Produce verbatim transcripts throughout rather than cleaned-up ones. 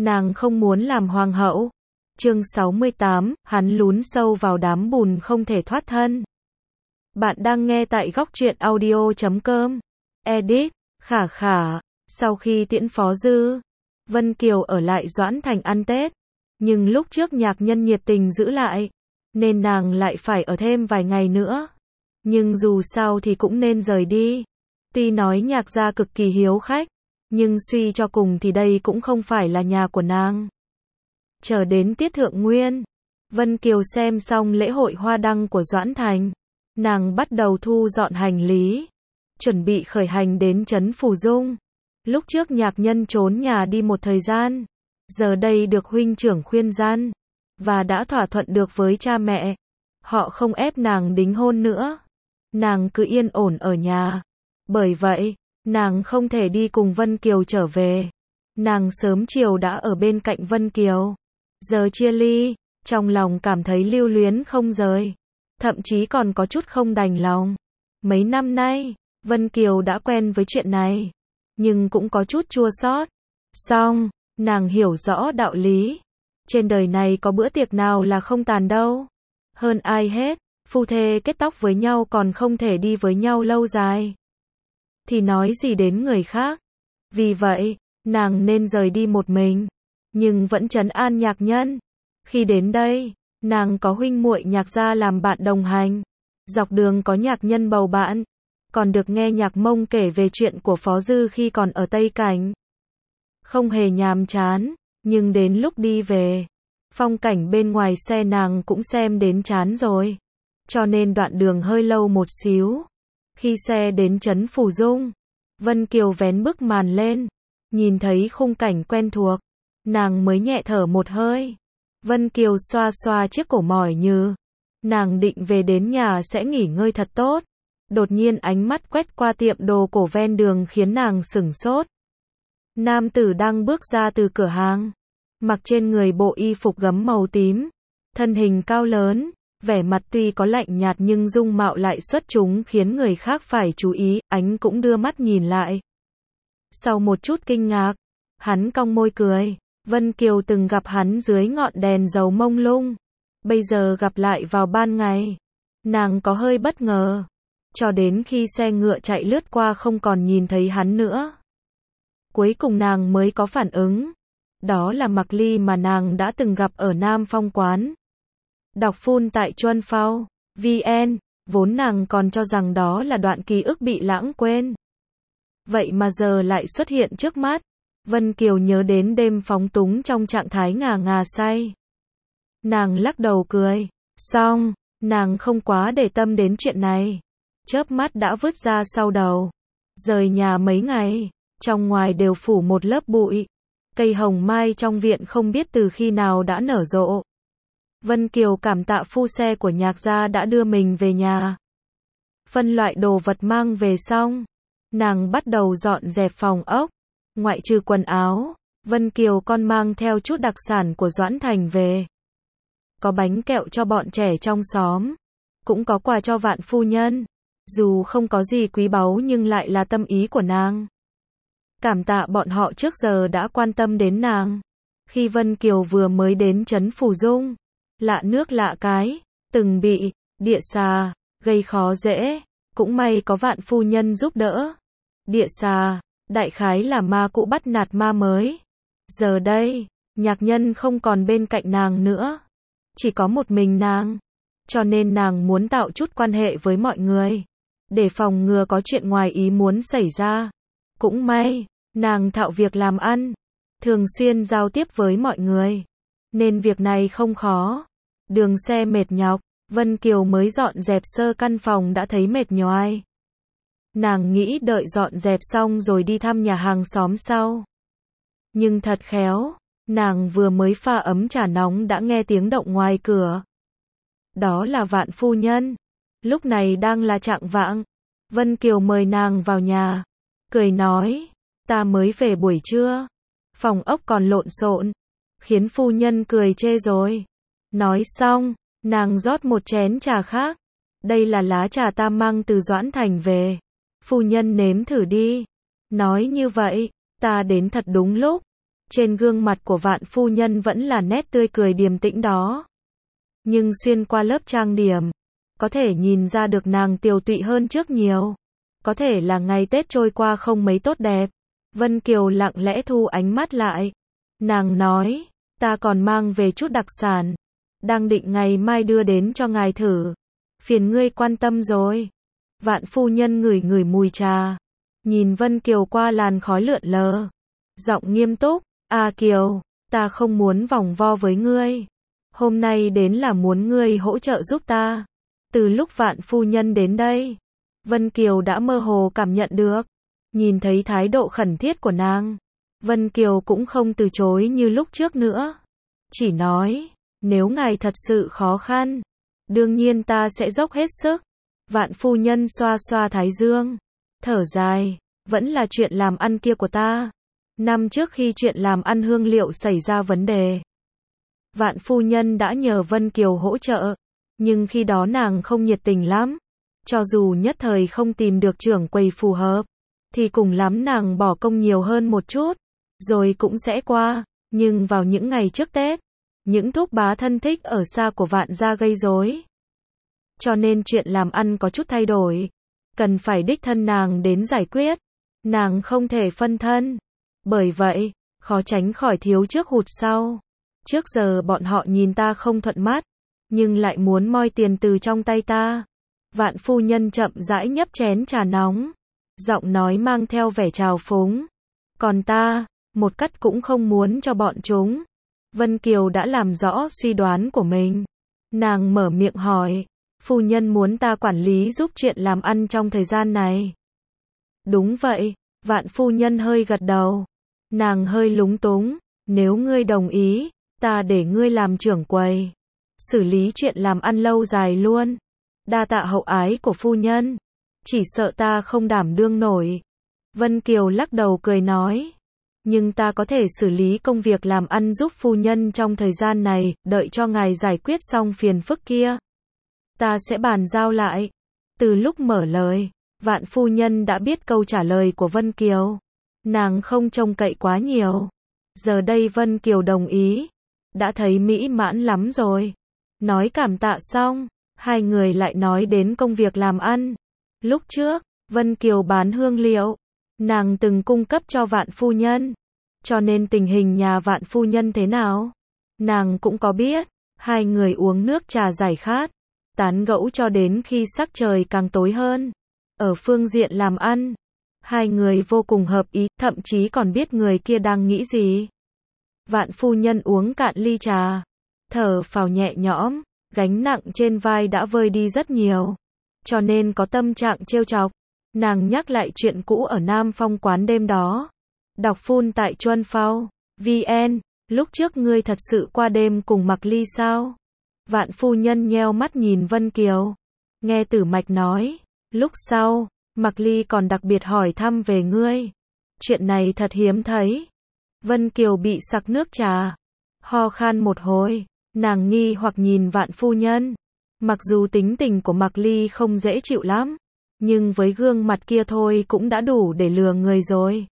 nàng không muốn làm hoàng hậu. Chương sáu mươi tám, hắn lún sâu vào đám bùn không thể thoát thân. Bạn đang nghe tại góc truyện audio chấm com. Edit, khả khả. Sau khi tiễn Phó Dư, Vân Kiều ở lại Doãn Thành ăn Tết. Nhưng lúc trước nhạc nhân nhiệt tình giữ lại, nên nàng lại phải ở thêm vài ngày nữa. Nhưng dù sao thì cũng nên rời đi. Tuy nói nhạc gia cực kỳ hiếu khách, nhưng suy cho cùng thì đây cũng không phải là nhà của nàng. Chờ đến tiết thượng nguyên, Vân Kiều xem xong lễ hội hoa đăng của Doãn Thành, nàng bắt đầu thu dọn hành lý, chuẩn bị khởi hành đến trấn Phù Dung. Lúc trước nhạc nhân trốn nhà đi một thời gian, giờ đây được huynh trưởng khuyên gian, và đã thỏa thuận được với cha mẹ. Họ không ép nàng đính hôn nữa, nàng cứ yên ổn ở nhà. Bởi vậy, nàng không thể đi cùng Vân Kiều trở về. Nàng sớm chiều đã ở bên cạnh Vân Kiều. Giờ chia ly, trong lòng cảm thấy lưu luyến không rời. Thậm chí còn có chút không đành lòng. Mấy năm nay, Vân Kiều đã quen với chuyện này, nhưng cũng có chút chua xót. Song, nàng hiểu rõ đạo lý. Trên đời này có bữa tiệc nào là không tàn đâu. Hơn ai hết, phu thê kết tóc với nhau còn không thể đi với nhau lâu dài, thì nói gì đến người khác. Vì vậy, nàng nên rời đi một mình, nhưng vẫn trấn an nhạc nhân. Khi đến đây, nàng có huynh muội nhạc gia làm bạn đồng hành. Dọc đường có nhạc nhân bầu bạn, còn được nghe nhạc Mông kể về chuyện của Phó Dư khi còn ở Tây Cảnh. Không hề nhàm chán, nhưng đến lúc đi về, phong cảnh bên ngoài xe nàng cũng xem đến chán rồi. Cho nên đoạn đường hơi lâu một xíu. Khi xe đến trấn Phù Dung, Vân Kiều vén bức màn lên, nhìn thấy khung cảnh quen thuộc, nàng mới nhẹ thở một hơi. Vân Kiều xoa xoa chiếc cổ mỏi như, nàng định về đến nhà sẽ nghỉ ngơi thật tốt. Đột nhiên ánh mắt quét qua tiệm đồ cổ ven đường khiến nàng sửng sốt. Nam tử đang bước ra từ cửa hàng, mặc trên người bộ y phục gấm màu tím, thân hình cao lớn, vẻ mặt tuy có lạnh nhạt nhưng dung mạo lại xuất chúng khiến người khác phải chú ý. Ánh cũng đưa mắt nhìn lại. Sau một chút kinh ngạc, hắn cong môi cười. Vân Kiều từng gặp hắn dưới ngọn đèn dầu mông lung, bây giờ gặp lại vào ban ngày, nàng có hơi bất ngờ. Cho đến khi xe ngựa chạy lướt qua không còn nhìn thấy hắn nữa, cuối cùng nàng mới có phản ứng. Đó là Mạc Ly mà nàng đã từng gặp ở Nam Phong quán. Đọc full tại chuan phao vn, vốn nàng còn cho rằng đó là đoạn ký ức bị lãng quên. Vậy mà giờ lại xuất hiện trước mắt. Vân Kiều nhớ đến đêm phóng túng trong trạng thái ngà ngà say. Nàng lắc đầu cười. Xong, nàng không quá để tâm đến chuyện này. Chớp mắt đã vứt ra sau đầu. Rời nhà mấy ngày, trong ngoài đều phủ một lớp bụi. Cây hồng mai trong viện không biết từ khi nào đã nở rộ. Vân Kiều cảm tạ phu xe của nhạc gia đã đưa mình về nhà. Phân loại đồ vật mang về xong, nàng bắt đầu dọn dẹp phòng ốc. Ngoại trừ quần áo, Vân Kiều còn mang theo chút đặc sản của Doãn Thành về. Có bánh kẹo cho bọn trẻ trong xóm, cũng có quà cho Vạn phu nhân. Dù không có gì quý báu nhưng lại là tâm ý của nàng. Cảm tạ bọn họ trước giờ đã quan tâm đến nàng. Khi Vân Kiều vừa mới đến trấn Phù Dung, lạ nước lạ cái, từng bị địa xà gây khó dễ, cũng may có Vạn phu nhân giúp đỡ. Địa xà, đại khái là ma cũ bắt nạt ma mới. Giờ đây, nhạc nhân không còn bên cạnh nàng nữa, chỉ có một mình nàng, cho nên nàng muốn tạo chút quan hệ với mọi người, để phòng ngừa có chuyện ngoài ý muốn xảy ra. Cũng may, nàng thạo việc làm ăn, thường xuyên giao tiếp với mọi người, nên việc này không khó. Đường xe mệt nhọc, Vân Kiều mới dọn dẹp sơ căn phòng đã thấy mệt nhoài. Nàng nghĩ đợi dọn dẹp xong rồi đi thăm nhà hàng xóm sau. Nhưng thật khéo, nàng vừa mới pha ấm trà nóng đã nghe tiếng động ngoài cửa. Đó là Vạn phu nhân. Lúc này đang là chạng vạng. Vân Kiều mời nàng vào nhà, cười nói, ta mới về buổi trưa, phòng ốc còn lộn xộn, khiến phu nhân cười chê rồi. Nói xong, nàng rót một chén trà khác. Đây là lá trà ta mang từ Doãn Thành về. Phu nhân nếm thử đi. Nói như vậy, ta đến thật đúng lúc. Trên gương mặt của Vạn phu nhân vẫn là nét tươi cười điềm tĩnh đó. Nhưng xuyên qua lớp trang điểm, có thể nhìn ra được nàng tiều tụy hơn trước nhiều. Có thể là ngày Tết trôi qua không mấy tốt đẹp. Vân Kiều lặng lẽ thu ánh mắt lại. Nàng nói, ta còn mang về chút đặc sản. Đang định ngày mai đưa đến cho ngài thử. Phiền ngươi quan tâm rồi. Vạn phu nhân ngửi ngửi mùi trà. Nhìn Vân Kiều qua làn khói lượn lờ. Giọng nghiêm túc, à Kiều, ta không muốn vòng vo với ngươi. Hôm nay đến là muốn ngươi hỗ trợ giúp ta. Từ lúc Vạn phu nhân đến đây, Vân Kiều đã mơ hồ cảm nhận được. Nhìn thấy thái độ khẩn thiết của nàng, Vân Kiều cũng không từ chối như lúc trước nữa. Chỉ nói, nếu ngài thật sự khó khăn, đương nhiên ta sẽ dốc hết sức. Vạn phu nhân xoa xoa thái dương, thở dài, vẫn là chuyện làm ăn kia của ta. Năm trước khi chuyện làm ăn hương liệu xảy ra vấn đề, Vạn phu nhân đã nhờ Vân Kiều hỗ trợ, nhưng khi đó nàng không nhiệt tình lắm. Cho dù nhất thời không tìm được trưởng quầy phù hợp, thì cùng lắm nàng bỏ công nhiều hơn một chút, rồi cũng sẽ qua. Nhưng vào những ngày trước Tết, những thúc bá thân thích ở xa của Vạn gia gây rối, cho nên chuyện làm ăn có chút thay đổi, cần phải đích thân nàng đến giải quyết. Nàng không thể phân thân, bởi vậy, khó tránh khỏi thiếu trước hụt sau. Trước giờ bọn họ nhìn ta không thuận mắt, nhưng lại muốn moi tiền từ trong tay ta. Vạn phu nhân chậm rãi nhấp chén trà nóng, giọng nói mang theo vẻ trào phúng. Còn ta, một cắt cũng không muốn cho bọn chúng. Vân Kiều đã làm rõ suy đoán của mình. Nàng mở miệng hỏi, phu nhân muốn ta quản lý giúp chuyện làm ăn trong thời gian này. Đúng vậy, Vạn phu nhân hơi gật đầu. Nàng hơi lúng túng, nếu ngươi đồng ý, ta để ngươi làm trưởng quầy, xử lý chuyện làm ăn lâu dài luôn. Đa tạ hậu ái của phu nhân, chỉ sợ ta không đảm đương nổi. Vân Kiều lắc đầu cười nói, nhưng ta có thể xử lý công việc làm ăn giúp phu nhân trong thời gian này, đợi cho ngài giải quyết xong phiền phức kia. Ta sẽ bàn giao lại. Từ lúc mở lời, Vạn phu nhân đã biết câu trả lời của Vân Kiều. Nàng không trông cậy quá nhiều. Giờ đây Vân Kiều đồng ý, đã thấy mỹ mãn lắm rồi. Nói cảm tạ xong, hai người lại nói đến công việc làm ăn. Lúc trước, Vân Kiều bán hương liệu, nàng từng cung cấp cho Vạn phu nhân, cho nên tình hình nhà Vạn phu nhân thế nào, nàng cũng có biết. Hai người uống nước trà giải khát, tán gẫu cho đến khi sắc trời càng tối hơn. Ở phương diện làm ăn, hai người vô cùng hợp ý, thậm chí còn biết người kia đang nghĩ gì. Vạn phu nhân uống cạn ly trà, thở phào nhẹ nhõm, gánh nặng trên vai đã vơi đi rất nhiều, cho nên có tâm trạng trêu chọc. Nàng nhắc lại chuyện cũ ở Nam Phong quán đêm đó. Đọc phun tại Chuân Phao, vn, lúc trước ngươi thật sự qua đêm cùng Mạc Ly sao? Vạn phu nhân nheo mắt nhìn Vân Kiều. Nghe Tử Mạch nói, lúc sau, Mạc Ly còn đặc biệt hỏi thăm về ngươi. Chuyện này thật hiếm thấy. Vân Kiều bị sặc nước trà, ho khan một hồi, nàng nghi hoặc nhìn Vạn phu nhân. Mặc dù tính tình của Mạc Ly không dễ chịu lắm, nhưng với gương mặt kia thôi cũng đã đủ để lừa người rồi.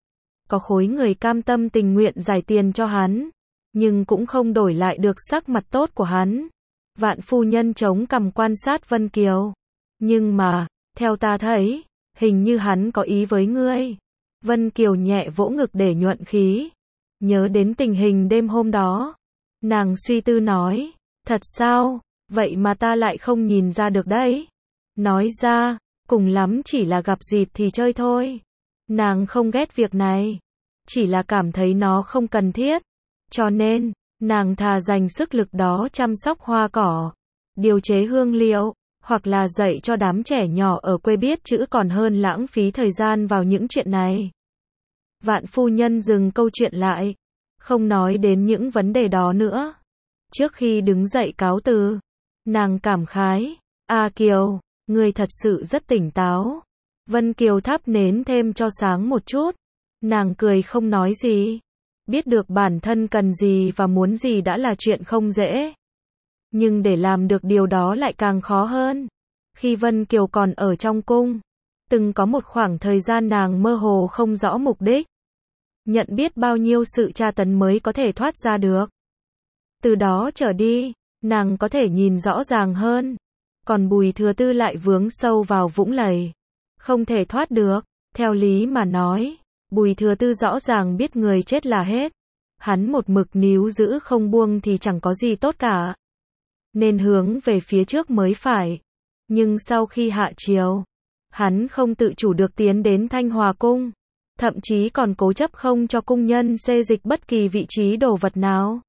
Có khối người cam tâm tình nguyện giải tiền cho hắn, nhưng cũng không đổi lại được sắc mặt tốt của hắn. Vạn phu nhân chống cằm quan sát Vân Kiều. Nhưng mà, theo ta thấy, hình như hắn có ý với ngươi. Vân Kiều nhẹ vỗ ngực để nhuận khí. Nhớ đến tình hình đêm hôm đó, nàng suy tư nói, thật sao, vậy mà ta lại không nhìn ra được đấy. Nói ra, cùng lắm chỉ là gặp dịp thì chơi thôi. Nàng không ghét việc này, chỉ là cảm thấy nó không cần thiết. Cho nên, nàng thà dành sức lực đó chăm sóc hoa cỏ, điều chế hương liệu, hoặc là dạy cho đám trẻ nhỏ ở quê biết chữ còn hơn lãng phí thời gian vào những chuyện này. Vạn phu nhân dừng câu chuyện lại, không nói đến những vấn đề đó nữa. Trước khi đứng dậy cáo từ, nàng cảm khái, A Kiều, ngươi thật sự rất tỉnh táo. Vân Kiều thắp nến thêm cho sáng một chút. Nàng cười không nói gì. Biết được bản thân cần gì và muốn gì đã là chuyện không dễ. Nhưng để làm được điều đó lại càng khó hơn. Khi Vân Kiều còn ở trong cung, từng có một khoảng thời gian nàng mơ hồ không rõ mục đích. nhận biết bao nhiêu sự tra tấn mới có thể thoát ra được. Từ đó trở đi, nàng có thể nhìn rõ ràng hơn. Còn Bùi Thừa Tư lại vướng sâu vào vũng lầy, không thể thoát được. Theo lý mà nói, Bùi Thừa Tư rõ ràng biết người chết là hết. Hắn một mực níu giữ không buông thì chẳng có gì tốt cả. Nên hướng về phía trước mới phải. Nhưng sau khi hạ chiều, hắn không tự chủ được tiến đến Thanh Hòa Cung. Thậm chí còn cố chấp không cho cung nhân xê dịch bất kỳ vị trí đồ vật nào.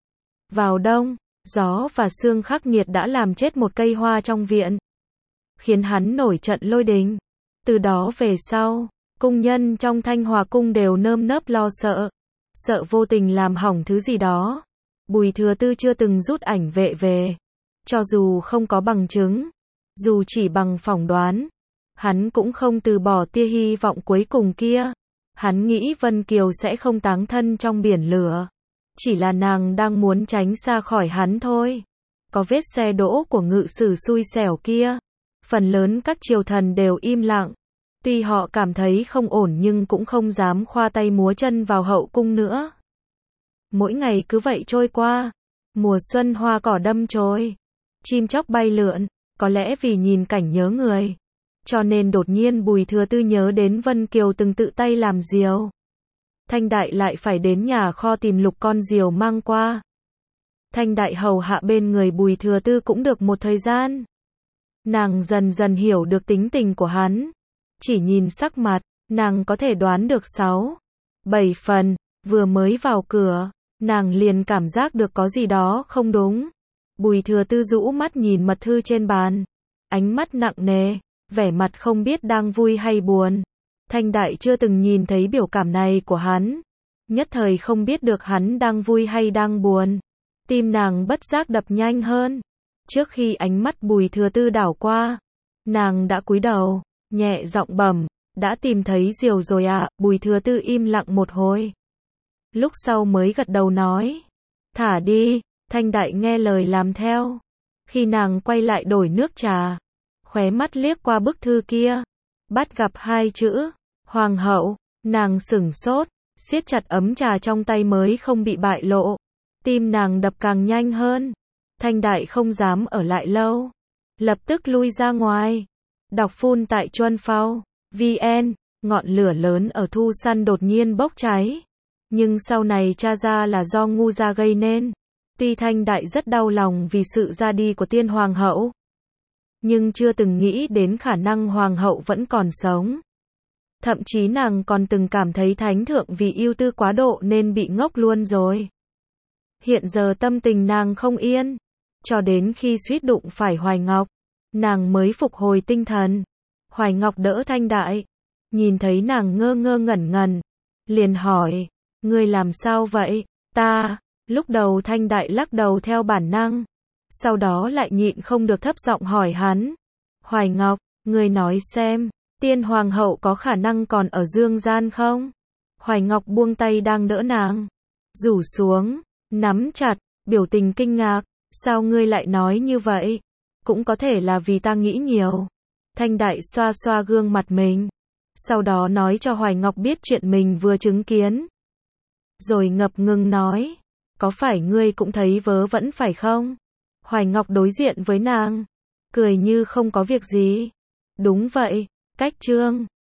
Vào đông, gió và sương khắc nghiệt đã làm chết một cây hoa trong viện, khiến hắn nổi trận lôi đình. Từ đó về sau, cung nhân trong Thanh Hòa Cung đều nơm nớp lo sợ, sợ vô tình làm hỏng thứ gì đó. Bùi Thừa Tư chưa từng rút ảnh vệ về, cho dù không có bằng chứng, dù chỉ bằng phỏng đoán, hắn cũng không từ bỏ tia hy vọng cuối cùng kia. Hắn nghĩ Vân Kiều sẽ không táng thân trong biển lửa, chỉ là nàng đang muốn tránh xa khỏi hắn thôi. Có vết xe đỗ của ngự sử xui xẻo kia, phần lớn các triều thần đều im lặng. Tuy họ cảm thấy không ổn nhưng cũng không dám khoa tay múa chân vào hậu cung nữa. Mỗi ngày cứ vậy trôi qua, mùa xuân hoa cỏ đâm chồi, chim chóc bay lượn, có lẽ vì nhìn cảnh nhớ người, cho nên đột nhiên Bùi Thừa Tư nhớ đến Vân Kiều từng tự tay làm diều. Thanh Đại lại phải đến nhà kho tìm lục con diều mang qua. Thanh Đại hầu hạ bên người Bùi Thừa Tư cũng được một thời gian. Nàng dần dần hiểu được tính tình của hắn. Chỉ nhìn sắc mặt, nàng có thể đoán được sáu, bảy phần. Vừa mới vào cửa, nàng liền cảm giác được có gì đó không đúng. Bùi Thừa Tư rũ mắt nhìn mật thư trên bàn, ánh mắt nặng nề, vẻ mặt không biết đang vui hay buồn. Thanh Đại chưa từng nhìn thấy biểu cảm này của hắn, nhất thời không biết được hắn đang vui hay đang buồn. Tim nàng bất giác đập nhanh hơn. Trước khi ánh mắt Bùi Thừa Tư đảo qua, nàng đã cúi đầu, nhẹ giọng bẩm, đã tìm thấy diều rồi ạ. À? Bùi Thừa Tư im lặng một hồi, lúc sau mới gật đầu nói, thả đi. Thanh Đại nghe lời làm theo. Khi nàng quay lại đổi nước trà, khóe mắt liếc qua bức thư kia, bắt gặp hai chữ Hoàng hậu, nàng sửng sốt, siết chặt ấm trà trong tay mới không bị bại lộ. Tim nàng đập càng nhanh hơn. Thanh Đại không dám ở lại lâu, lập tức lui ra ngoài. Đọc phun tại Chuân Phao vn. Ngọn lửa lớn ở Thu Săn đột nhiên bốc cháy, nhưng sau này tra ra là do ngu gia gây nên. Tuy Thanh Đại rất đau lòng vì sự ra đi của tiên hoàng hậu, nhưng chưa từng nghĩ đến khả năng hoàng hậu vẫn còn sống. Thậm chí nàng còn từng cảm thấy thánh thượng vì ưu tư quá độ nên bị ngốc luôn rồi. Hiện giờ tâm tình nàng không yên, cho đến khi suýt đụng phải Hoài Ngọc, nàng mới phục hồi tinh thần. Hoài Ngọc đỡ Thanh Đại, nhìn thấy nàng ngơ ngơ ngẩn ngẩn, liền hỏi, ngươi làm sao vậy? Ta, lúc đầu Thanh Đại lắc đầu theo bản năng, sau đó lại nhịn không được thấp giọng hỏi hắn, Hoài Ngọc, ngươi nói xem, tiên hoàng hậu có khả năng còn ở dương gian không? Hoài Ngọc buông tay đang đỡ nàng, rủ xuống, nắm chặt, biểu tình kinh ngạc, sao ngươi lại nói như vậy? Cũng có thể là vì ta nghĩ nhiều. Thanh Đại xoa xoa gương mặt mình, sau đó nói cho Hoài Ngọc biết chuyện mình vừa chứng kiến. Rồi ngập ngừng nói, có phải ngươi cũng thấy vớ vẩn phải không? Hoài Ngọc đối diện với nàng, cười như không có việc gì. Đúng vậy, cách chương